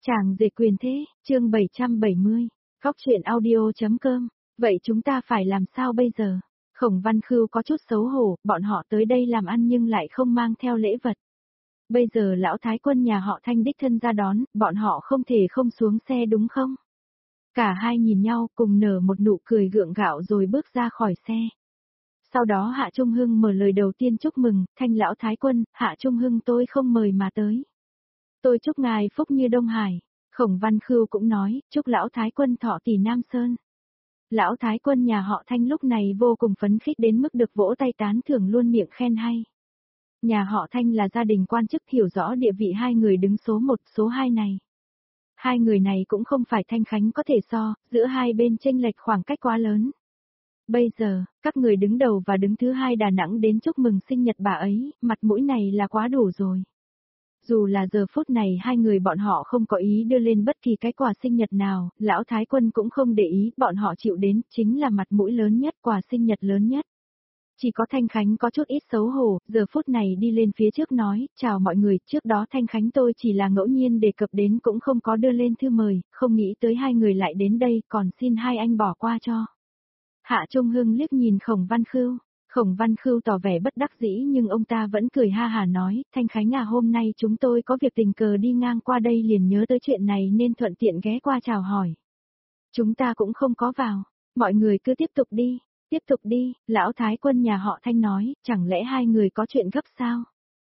Chàng rể quyền thế, chương 770, Góc truyện audio.com. Vậy chúng ta phải làm sao bây giờ? Khổng Văn Khưu có chút xấu hổ, bọn họ tới đây làm ăn nhưng lại không mang theo lễ vật. Bây giờ lão thái quân nhà họ Thanh đích thân ra đón, bọn họ không thể không xuống xe đúng không? Cả hai nhìn nhau cùng nở một nụ cười gượng gạo rồi bước ra khỏi xe. Sau đó Hạ Trung Hưng mở lời đầu tiên chúc mừng, Thanh lão thái quân, Hạ Trung Hưng tôi không mời mà tới. Tôi chúc ngài phúc như Đông Hải. Khổng Văn Khưu cũng nói, chúc lão thái quân thọ tỷ Nam Sơn. Lão thái quân nhà họ Thanh lúc này vô cùng phấn khích đến mức được vỗ tay tán thưởng luôn miệng khen hay. Nhà họ Thanh là gia đình quan chức, hiểu rõ địa vị hai người đứng số 1, số 2 này. Hai người này cũng không phải Thanh Khánh có thể so, giữa hai bên chênh lệch khoảng cách quá lớn. Bây giờ, các người đứng đầu và đứng thứ hai Đà Nẵng đến chúc mừng sinh nhật bà ấy, mặt mũi này là quá đủ rồi. Dù là giờ phút này hai người bọn họ không có ý đưa lên bất kỳ cái quà sinh nhật nào, lão thái quân cũng không để ý, bọn họ chịu đến chính là mặt mũi lớn nhất, quà sinh nhật lớn nhất. Chỉ có Thanh Khánh có chút ít xấu hổ, giờ phút này đi lên phía trước nói, chào mọi người, trước đó Thanh Khánh tôi chỉ là ngẫu nhiên đề cập đến cũng không có đưa lên thư mời, không nghĩ tới hai người lại đến đây, còn xin hai anh bỏ qua cho. Hạ Trung Hưng liếc nhìn Khổng Văn Khưu. Khổng Văn Khưu tỏ vẻ bất đắc dĩ nhưng ông ta vẫn cười ha hả nói, Thanh Khánh à, hôm nay chúng tôi có việc tình cờ đi ngang qua đây liền nhớ tới chuyện này nên thuận tiện ghé qua chào hỏi. Chúng ta cũng không có vào, mọi người cứ tiếp tục đi, lão thái quân nhà họ Thanh nói, chẳng lẽ hai người có chuyện gấp sao?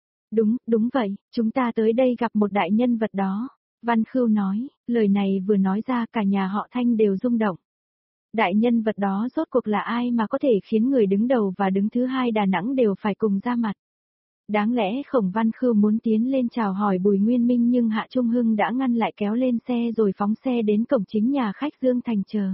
Đúng vậy, chúng ta tới đây gặp một đại nhân vật đó. Văn Khưu nói, lời này vừa nói ra cả nhà họ Thanh đều rung động. Đại nhân vật đó rốt cuộc là ai mà có thể khiến người đứng đầu và đứng thứ hai Đà Nẵng đều phải cùng ra mặt. Đáng lẽ Khổng Văn Khưu muốn tiến lên chào hỏi Bùi Nguyên Minh nhưng Hạ Trung Hưng đã ngăn lại, kéo lên xe rồi phóng xe đến cổng chính nhà khách Dương Thành chờ.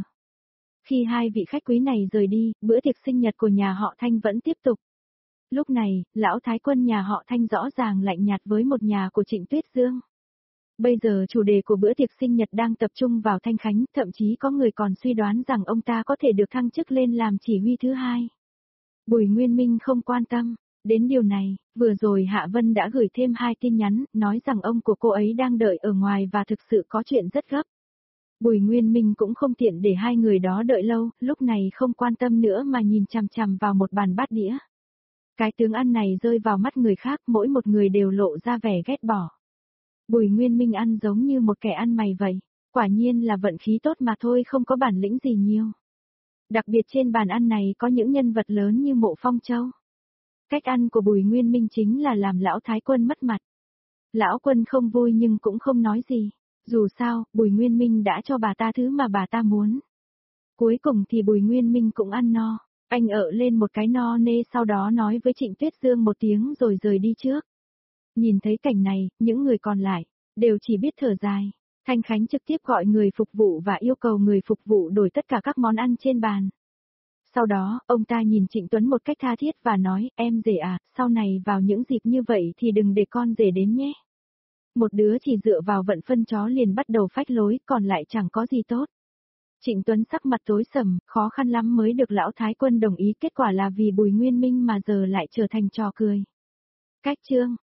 Khi hai vị khách quý này rời đi, bữa tiệc sinh nhật của nhà họ Thanh vẫn tiếp tục. Lúc này, lão thái quân nhà họ Thanh rõ ràng lạnh nhạt với một nhà của Trịnh Tuyết Dương. Bây giờ chủ đề của bữa tiệc sinh nhật đang tập trung vào Thanh Khánh, thậm chí có người còn suy đoán rằng ông ta có thể được thăng chức lên làm chỉ huy thứ hai. Bùi Nguyên Minh không quan tâm đến điều này, vừa rồi Hạ Vân đã gửi thêm 2 tin nhắn, nói rằng ông của cô ấy đang đợi ở ngoài và thực sự có chuyện rất gấp. Bùi Nguyên Minh cũng không tiện để hai người đó đợi lâu, lúc này không quan tâm nữa mà nhìn chằm chằm vào một bàn bát đĩa. Cái tướng ăn này rơi vào mắt người khác, mỗi một người đều lộ ra vẻ ghét bỏ. Bùi Nguyên Minh ăn giống như một kẻ ăn mày vậy, quả nhiên là vận khí tốt mà thôi, không có bản lĩnh gì nhiều. Đặc biệt trên bàn ăn này có những nhân vật lớn như Mộ Phong Châu. Cách ăn của Bùi Nguyên Minh chính là làm lão thái quân mất mặt. Lão quân không vui nhưng cũng không nói gì, dù sao, Bùi Nguyên Minh đã cho bà ta thứ mà bà ta muốn. Cuối cùng thì Bùi Nguyên Minh cũng ăn no, anh ợ lên một cái no nê sau đó nói với Trịnh Tuyết Dương một tiếng rồi rời đi trước. Nhìn thấy cảnh này, những người còn lại đều chỉ biết thở dài. Thanh Khánh trực tiếp gọi người phục vụ và yêu cầu người phục vụ đổi tất cả các món ăn trên bàn. Sau đó, ông ta nhìn Trịnh Tuấn một cách tha thiết và nói, em rể à, sau này vào những dịp như vậy thì đừng để con rể đến nhé. Một đứa chỉ dựa vào vận phân chó liền bắt đầu phách lối, còn lại chẳng có gì tốt. Trịnh Tuấn sắc mặt tối sầm, khó khăn lắm mới được lão thái quân đồng ý, kết quả là vì Bùi Nguyên Minh mà giờ lại trở thành trò cười. Cách chương